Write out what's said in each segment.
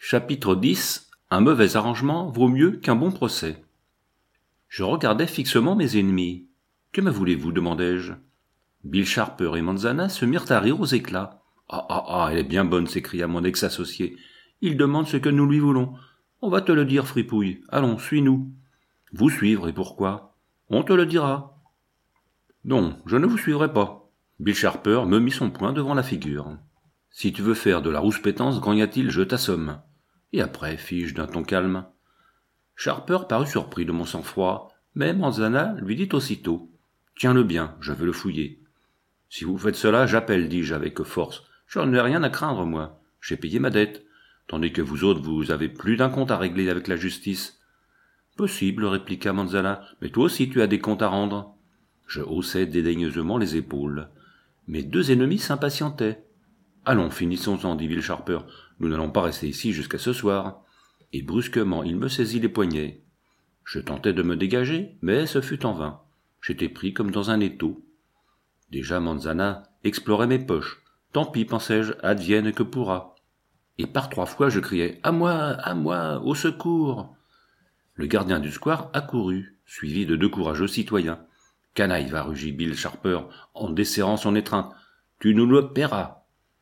Chapitre 10. Un mauvais arrangement vaut mieux qu'un bon procès. Je regardais fixement mes ennemis. « Que me voulez-vous » demandai-je. Bill Sharper et Manzana se mirent à rire aux éclats. « Ah, elle est bien bonne » s'écria mon ex-associé. « Il demande ce que nous lui voulons. On va te le dire, fripouille. Allons, suis-nous. »« Vous suivre, et pourquoi ?»« On te le dira. »« Non, je ne vous suivrai pas. » Bill Sharper me mit son poing devant la figure. « Si tu veux faire de la rouspétance, grogna-t-il, je t'assomme. » Et après, fis-je d'un ton calme. Sharper parut surpris de mon sang-froid, mais Manzana lui dit aussitôt « Tiens-le bien, je veux le fouiller. »« Si vous faites cela, j'appelle, dis-je avec force. Je n'ai rien à craindre, moi. J'ai payé ma dette, tandis que vous autres, vous avez plus d'un compte à régler avec la justice. »« Possible, répliqua Manzana, mais toi aussi tu as des comptes à rendre. » Je haussai dédaigneusement les épaules. Mes deux ennemis s'impatientaient. « Allons, finissons-en, dit Bill Sharper. Nous n'allons pas rester ici jusqu'à ce soir. » Et brusquement, il me saisit les poignets. Je tentai de me dégager, mais ce fut en vain. J'étais pris comme dans un étau. Déjà Manzana explorait mes poches. Tant pis, pensai-je, advienne que pourra. Et par 3 fois je criai « À moi, au secours !» Le gardien du square accourut, suivi de 2 courageux citoyens. « Canaille, va, rugit Bill Sharper en desserrant son étreinte. Tu nous le paieras !»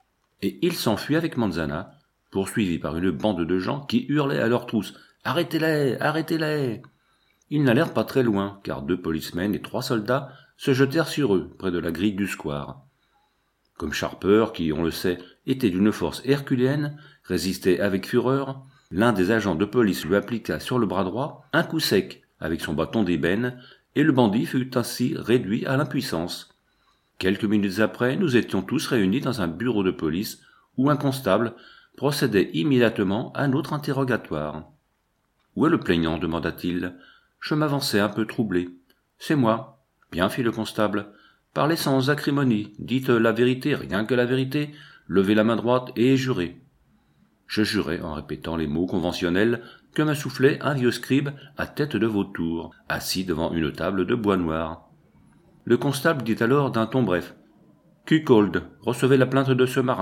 Et il s'enfuit avec Manzana, poursuivi par une bande de gens qui hurlaient à leur trousse « Arrêtez-les, arrêtez-les !» Ils n'allèrent pas très loin, car 2 policemen et 3 soldats se jetèrent sur eux, près de la grille du square. Comme Sharper, qui, on le sait, était d'une force herculéenne, résistait avec fureur, l'un des agents de police lui appliqua sur le bras droit un coup sec avec son bâton d'ébène, et le bandit fut ainsi réduit à l'impuissance. Quelques minutes après, nous étions tous réunis dans un bureau de police où un constable procédait immédiatement à notre interrogatoire. « Où est le plaignant » demanda-t-il. Je m'avançai un peu troublé. « C'est moi. »« Bien, fit le constable. Parlez sans acrimonie, dites la vérité, rien que la vérité, levez la main droite et jurez. » Je jurai en répétant les mots conventionnels que me soufflait un vieux scribe à tête de vautour, assis devant une table de bois noir. Le constable dit alors d'un ton bref « Cuckold, recevez la plainte de ce marin. »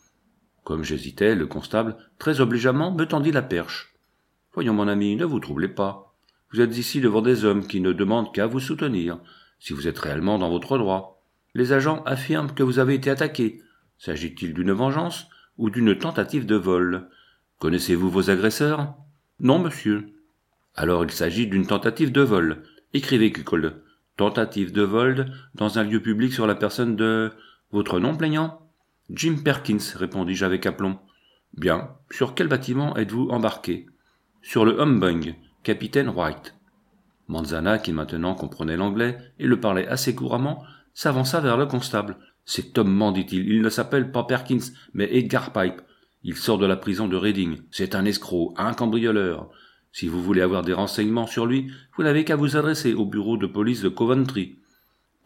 Comme j'hésitais, le constable, très obligeamment, me tendit la perche. « Voyons, mon ami, ne vous troublez pas. Vous êtes ici devant des hommes qui ne demandent qu'à vous soutenir, si vous êtes réellement dans votre droit. Les agents affirment que vous avez été attaqué. S'agit-il d'une vengeance ou d'une tentative de vol? Connaissez-vous vos agresseurs? »« Non, monsieur. »« Alors il s'agit d'une tentative de vol. Écrivez, Cuckold. Tentative de vol dans un lieu public sur la personne de... Votre nom, plaignant ? » « Jim Perkins, répondis-je avec aplomb. »« Bien. Sur quel bâtiment êtes-vous embarqué ? » ?»« Sur le Humbug, capitaine White. » Manzana, qui maintenant comprenait l'anglais et le parlait assez couramment, s'avança vers le constable. « Cet homme, dit-il, il ne s'appelle pas Perkins, mais Edgar Pipe. Il sort de la prison de Reading. C'est un escroc, un cambrioleur. Si vous voulez avoir des renseignements sur lui, vous n'avez qu'à vous adresser au bureau de police de Coventry. »« Parfaitement, »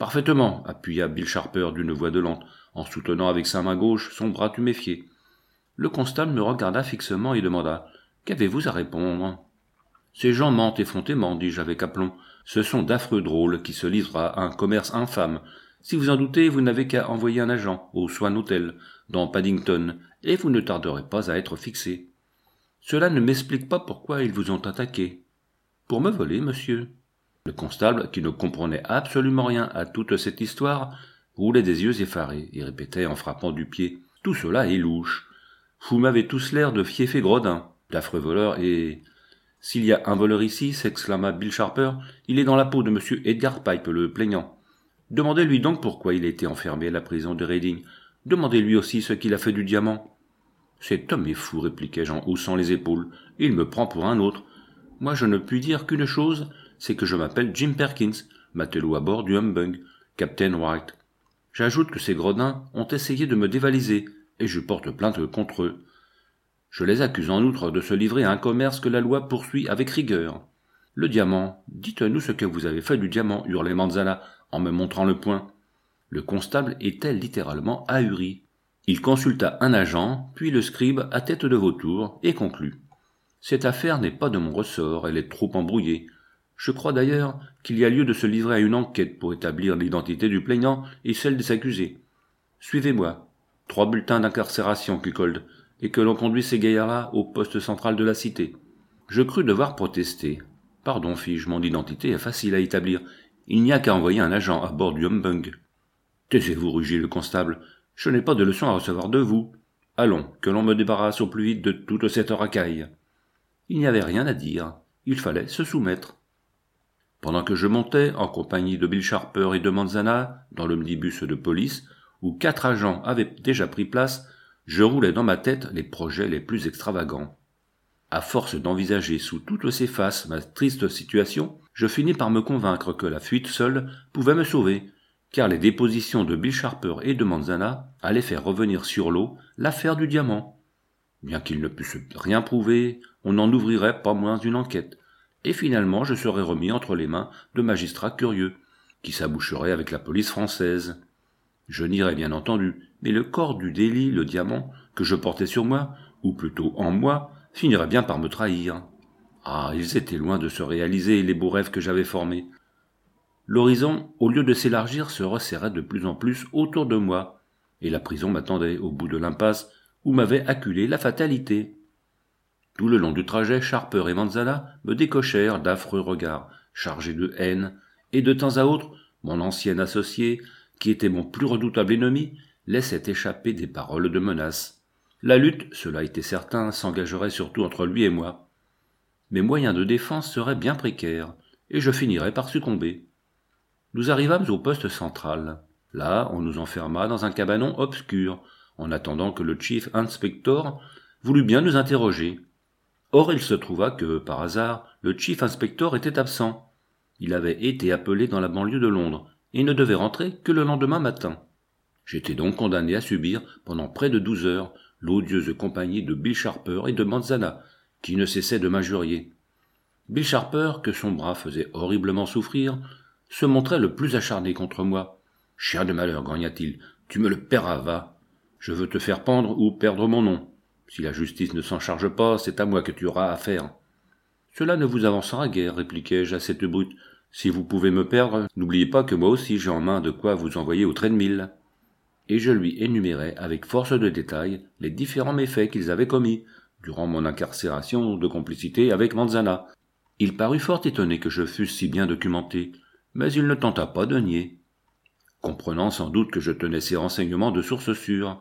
appuya Bill Sharper d'une voix dolente, en soutenant avec sa main gauche son bras tuméfié. Le constable me regarda fixement et demanda « Qu'avez-vous à répondre ?»« Ces gens mentent effrontément, dis-je avec aplomb. Ce sont d'affreux drôles qui se livrent à un commerce infâme. Si vous en doutez, vous n'avez qu'à envoyer un agent au Swan Hotel, dans Paddington, et vous ne tarderez pas à être fixé. Cela ne m'explique pas pourquoi ils vous ont attaqué. »« Pour me voler, monsieur. » Le constable, qui ne comprenait absolument rien à toute cette histoire, roulait des yeux effarés et répétait en frappant du pied « Tout cela est louche. Vous m'avez tous l'air de fiefés gredins, d'affreux voleurs et... » « S'il y a un voleur ici, s'exclama Bill Sharper, il est dans la peau de monsieur Edgar Pipe, le plaignant. Demandez-lui donc pourquoi il a été enfermé à la prison de Reading. Demandez-lui aussi ce qu'il a fait du diamant. »« Cet homme est fou, répliquai-je en haussant les épaules. Il me prend pour un autre. Moi, je ne puis dire qu'une chose, c'est que je m'appelle Jim Perkins, matelot à bord du Humbug, Captain White. J'ajoute que ces gredins ont essayé de me dévaliser, et je porte plainte contre eux. Je les accuse en outre de se livrer à un commerce que la loi poursuit avec rigueur. Le diamant, dites-nous ce que vous avez fait du diamant, hurlait Manzana en me montrant le poing. Le constable était littéralement ahuri. Il consulta un agent, puis le scribe à tête de vautour, et conclut. Cette affaire n'est pas de mon ressort, elle est trop embrouillée. Je crois d'ailleurs qu'il y a lieu de se livrer à une enquête pour établir l'identité du plaignant et celle des accusés. Suivez-moi. 3 bulletins d'incarcération, Cuckold. et que l'on conduise ces gaillards-là au poste central de la cité. Je crus devoir protester. Pardon, fis-je, mon identité est facile à établir. Il n'y a qu'à envoyer un agent à bord du Humbug. Taisez-vous, rugit le constable. Je n'ai pas de leçon à recevoir de vous. Allons, que l'on me débarrasse au plus vite de toute cette racaille. Il n'y avait rien à dire. Il fallait se soumettre. Pendant que je montais, en compagnie de Bill Sharper et de Manzana, dans l'omnibus de police, où 4 agents avaient déjà pris place, je roulais dans ma tête les projets les plus extravagants. À force d'envisager sous toutes ses faces ma triste situation, je finis par me convaincre que la fuite seule pouvait me sauver, car les dépositions de Bill Sharper et de Manzana allaient faire revenir sur l'eau l'affaire du diamant. Bien qu'ils ne pussent rien prouver, on n'en ouvrirait pas moins une enquête, et finalement je serais remis entre les mains de magistrats curieux, qui s'aboucheraient avec la police française. Je nierais bien entendu, mais le corps du délit, le diamant, que je portais sur moi, ou plutôt en moi, finirait bien par me trahir. Ah, ils étaient loin de se réaliser les beaux rêves que j'avais formés. L'horizon, au lieu de s'élargir, se resserrait de plus en plus autour de moi, et la prison m'attendait au bout de l'impasse où m'avait acculé la fatalité. Tout le long du trajet, Sharper et Manzana me décochèrent d'affreux regards, chargés de haine, et de temps à autre, mon ancien associé, qui était mon plus redoutable ennemi, laissait échapper des paroles de menace. La lutte, cela était certain, s'engagerait surtout entre lui et moi. Mes moyens de défense seraient bien précaires, et je finirais par succomber. Nous arrivâmes au poste central. Là, on nous enferma dans un cabanon obscur, en attendant que le chief inspector voulût bien nous interroger. Or, il se trouva que, par hasard, le chief inspector était absent. Il avait été appelé dans la banlieue de Londres, et ne devait rentrer que le lendemain matin. J'étais donc condamné à subir, pendant près de 12 heures, l'odieuse compagnie de Bill Sharper et de Manzana, qui ne cessait de m'injurier. Bill Sharper, que son bras faisait horriblement souffrir, se montrait le plus acharné contre moi. « Chien de malheur, grogna-t-il, tu me le paieras, va. Je veux te faire pendre ou perdre mon nom. Si la justice ne s'en charge pas, c'est à moi que tu auras affaire. »« Cela ne vous avancera guère, répliquai-je à cette brute. Si vous pouvez me perdre, n'oubliez pas que moi aussi j'ai en main de quoi vous envoyer au treadmill. » Et je lui énumérai avec force de détails les différents méfaits qu'ils avaient commis durant mon incarcération de complicité avec Manzana. Il parut fort étonné que je fusse si bien documenté, mais il ne tenta pas de nier, comprenant sans doute que je tenais ces renseignements de source sûre.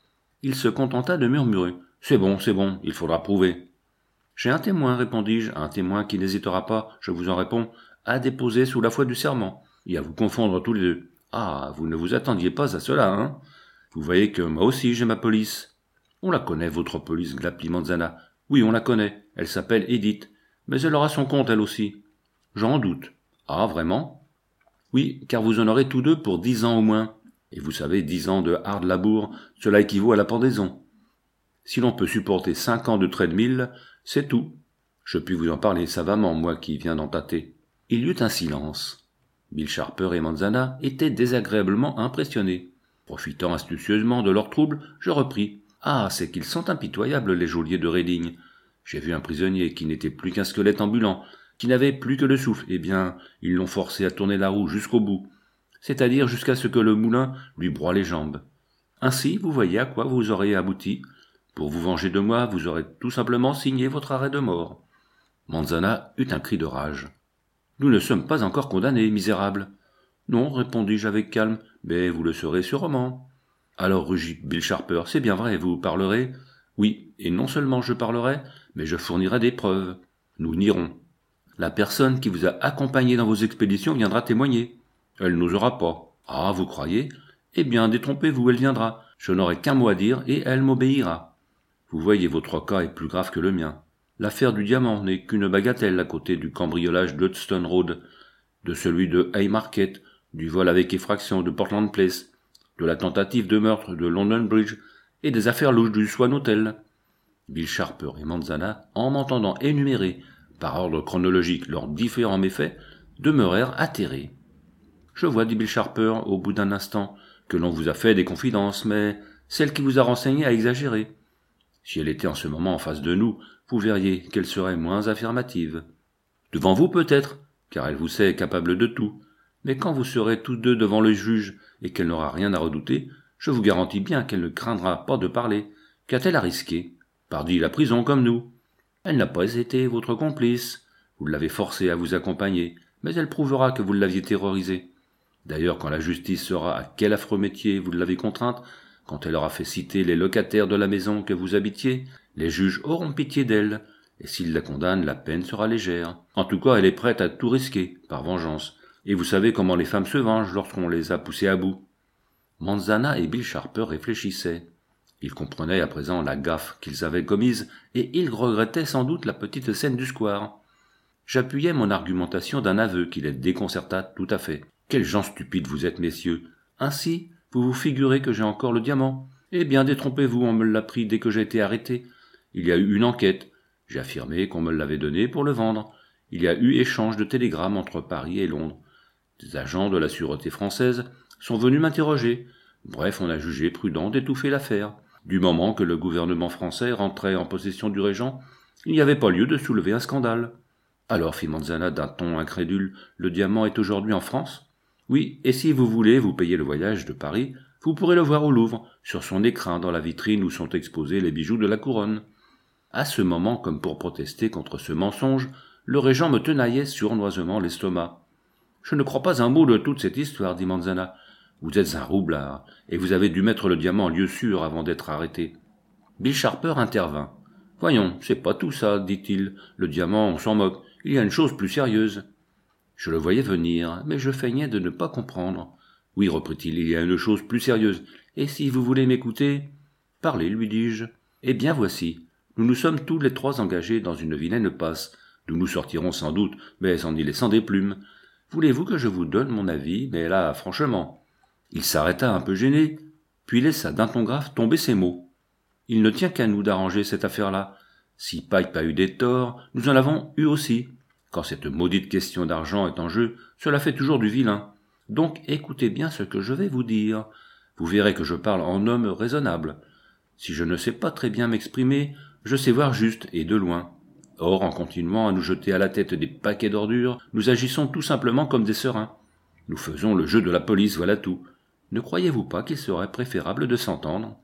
Il se contenta de murmurer « C'est bon, il faudra prouver. »« J'ai un témoin, répondis-je, un témoin qui n'hésitera pas, je vous en réponds, à déposer sous la foi du serment, et à vous confondre tous les deux. Ah, vous ne vous attendiez pas à cela, hein? Vous voyez que moi aussi j'ai ma police. »« On la connaît, votre police, glapit Manzana. »« Oui, on la connaît, elle s'appelle Edith, mais elle aura son compte, elle aussi. »« J'en doute. »« Ah, vraiment ? » ?»« Oui, car vous en aurez tous deux pour 10 ans au moins. Et vous savez, 10 ans de hard labour, cela équivaut à la pendaison. Si l'on peut supporter 5 ans de treadmill, c'est tout. Je puis vous en parler savamment, moi qui viens d'en tâter. » Il y eut un silence. Bill Sharper et Manzana étaient désagréablement impressionnés. Profitant astucieusement de leur trouble, je repris. « Ah, c'est qu'ils sont impitoyables, les geôliers de Reading. J'ai vu un prisonnier qui n'était plus qu'un squelette ambulant, qui n'avait plus que le souffle. Eh bien, ils l'ont forcé à tourner la roue jusqu'au bout, c'est-à-dire jusqu'à ce que le moulin lui broie les jambes. Ainsi, vous voyez à quoi vous aurez abouti. Pour vous venger de moi, vous aurez tout simplement signé votre arrêt de mort. » Manzana eut un cri de rage. « Nous ne sommes pas encore condamnés, misérables. »« Non, répondis-je avec calme, mais vous le serez sûrement. » Alors rugit Bill Sharper, « C'est bien vrai, vous parlerez. » »« Oui, et non seulement je parlerai, mais je fournirai des preuves. Nous nierons. La personne qui vous a accompagné dans vos expéditions viendra témoigner. Elle n'osera pas. Ah, vous croyez ? Eh bien, détrompez-vous, elle viendra. Je n'aurai qu'un mot à dire et elle m'obéira. Vous voyez, votre cas est plus grave que le mien. L'affaire du diamant n'est qu'une bagatelle à côté du cambriolage d'Hudson Road, de celui de Haymarket, du vol avec effraction de Portland Place, de la tentative de meurtre de London Bridge et des affaires louches du Swan Hotel. » Bill Sharper et Manzana, en m'entendant énumérer par ordre chronologique leurs différents méfaits, demeurèrent atterrés. « Je vois, dit Bill Sharper, au bout d'un instant, que l'on vous a fait des confidences, mais celle qui vous a renseigné a exagéré. Si elle était en ce moment en face de nous, vous verriez qu'elle serait moins affirmative. Devant vous peut-être, car elle vous sait capable de tout, mais quand vous serez tous deux devant le juge et qu'elle n'aura rien à redouter, je vous garantis bien qu'elle ne craindra pas de parler, Qu'a-t-elle à risquer? Pardi la prison comme nous. Elle n'a pas été votre complice. Vous l'avez forcée à vous accompagner, mais elle prouvera que vous l'aviez terrorisée. D'ailleurs, quand la justice saura à quel affreux métier vous l'avez contrainte, quand elle aura fait citer les locataires de la maison que vous habitiez, les juges auront pitié d'elle, et s'ils la condamnent, la peine sera légère. En tout cas, elle est prête à tout risquer, par vengeance. Et vous savez comment les femmes se vengent lorsqu'on les a poussées à bout. Manzana et Bill Sharper réfléchissaient. Ils comprenaient à présent la gaffe qu'ils avaient commise, et ils regrettaient sans doute la petite scène du square. J'appuyais mon argumentation d'un aveu qui les déconcerta tout à fait. Quels gens stupides vous êtes, messieurs. Ainsi, vous vous figurez que j'ai encore le diamant? Eh bien, détrompez-vous, on me l'a pris dès que j'ai été arrêté. Il y a eu une enquête. J'ai affirmé qu'on me l'avait donné pour le vendre. Il y a eu échange de télégrammes entre Paris et Londres. Des agents de la sûreté française sont venus m'interroger. Bref, on a jugé prudent d'étouffer l'affaire. Du moment que le gouvernement français rentrait en possession du régent, il n'y avait pas lieu de soulever un scandale. Alors, fit Manzana d'un ton incrédule, le diamant est aujourd'hui en France? Oui, et si vous voulez vous payer le voyage de Paris, vous pourrez le voir au Louvre, sur son écrin dans la vitrine où sont exposés les bijoux de la couronne. À ce moment, comme pour protester contre ce mensonge, le régent me tenaillait sournoisement l'estomac. Je ne crois pas un mot de toute cette histoire, dit Manzana. Vous êtes un roublard, et vous avez dû mettre le diamant en lieu sûr avant d'être arrêté. Bill Sharper intervint. Voyons, c'est pas tout ça, dit-il. Le diamant, on s'en moque. Il y a une chose plus sérieuse. Je le voyais venir, mais je feignais de ne pas comprendre. Oui, reprit-il, il y a une chose plus sérieuse. Et si vous voulez m'écouter? Parlez, lui dis-je. Eh bien, voici. Nous nous sommes tous les trois engagés dans une vilaine passe. Nous nous sortirons sans doute, mais en y laissant des plumes. Voulez-vous que je vous donne mon avis? Mais là, franchement. Il s'arrêta un peu gêné, puis laissa d'un ton grave tomber ces mots. Il ne tient qu'à nous d'arranger cette affaire-là. Si Pipe a eu des torts, nous en avons eu aussi. Quand cette maudite question d'argent est en jeu, cela fait toujours du vilain. Donc écoutez bien ce que je vais vous dire. Vous verrez que je parle en homme raisonnable. Si je ne sais pas très bien m'exprimer, je sais voir juste et de loin. Or, en continuant à nous jeter à la tête des paquets d'ordures, nous agissons tout simplement comme des serins. Nous faisons le jeu de la police, voilà tout. Ne croyez-vous pas qu'il serait préférable de s'entendre?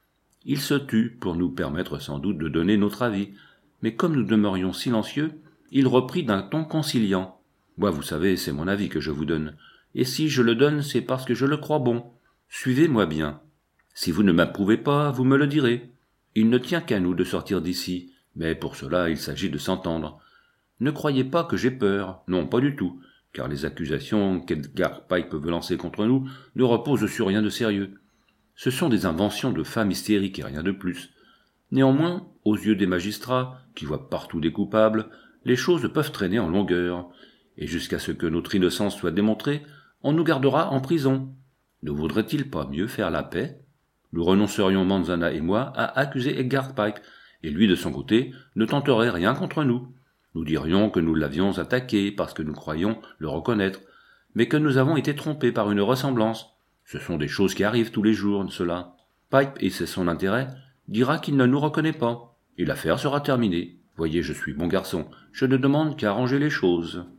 Il se tut pour nous permettre sans doute de donner notre avis, mais comme nous demeurions silencieux, il reprit d'un ton conciliant. Moi, vous savez, c'est mon avis que je vous donne, et si je le donne, c'est parce que je le crois bon. Suivez-moi bien. Si vous ne m'approuvez pas, vous me le direz. Il ne tient qu'à nous de sortir d'ici, mais pour cela il s'agit de s'entendre. Ne croyez pas que j'ai peur, non, pas du tout, car les accusations qu'Edgar Pipe veut lancer contre nous ne reposent sur rien de sérieux. Ce sont des inventions de femmes hystériques et rien de plus. Néanmoins, aux yeux des magistrats, qui voient partout des coupables, les choses peuvent traîner en longueur, et jusqu'à ce que notre innocence soit démontrée, on nous gardera en prison. Ne vaudrait-il pas mieux faire la paix? Nous renoncerions, Manzana et moi, à accuser Edgar Pike, et lui, de son côté, ne tenterait rien contre nous. Nous dirions que nous l'avions attaqué parce que nous croyions le reconnaître, mais que nous avons été trompés par une ressemblance. Ce sont des choses qui arrivent tous les jours, cela. Pipe, et c'est son intérêt, dira qu'il ne nous reconnaît pas, et l'affaire sera terminée. Voyez, je suis bon garçon, je ne demande qu'à arranger les choses.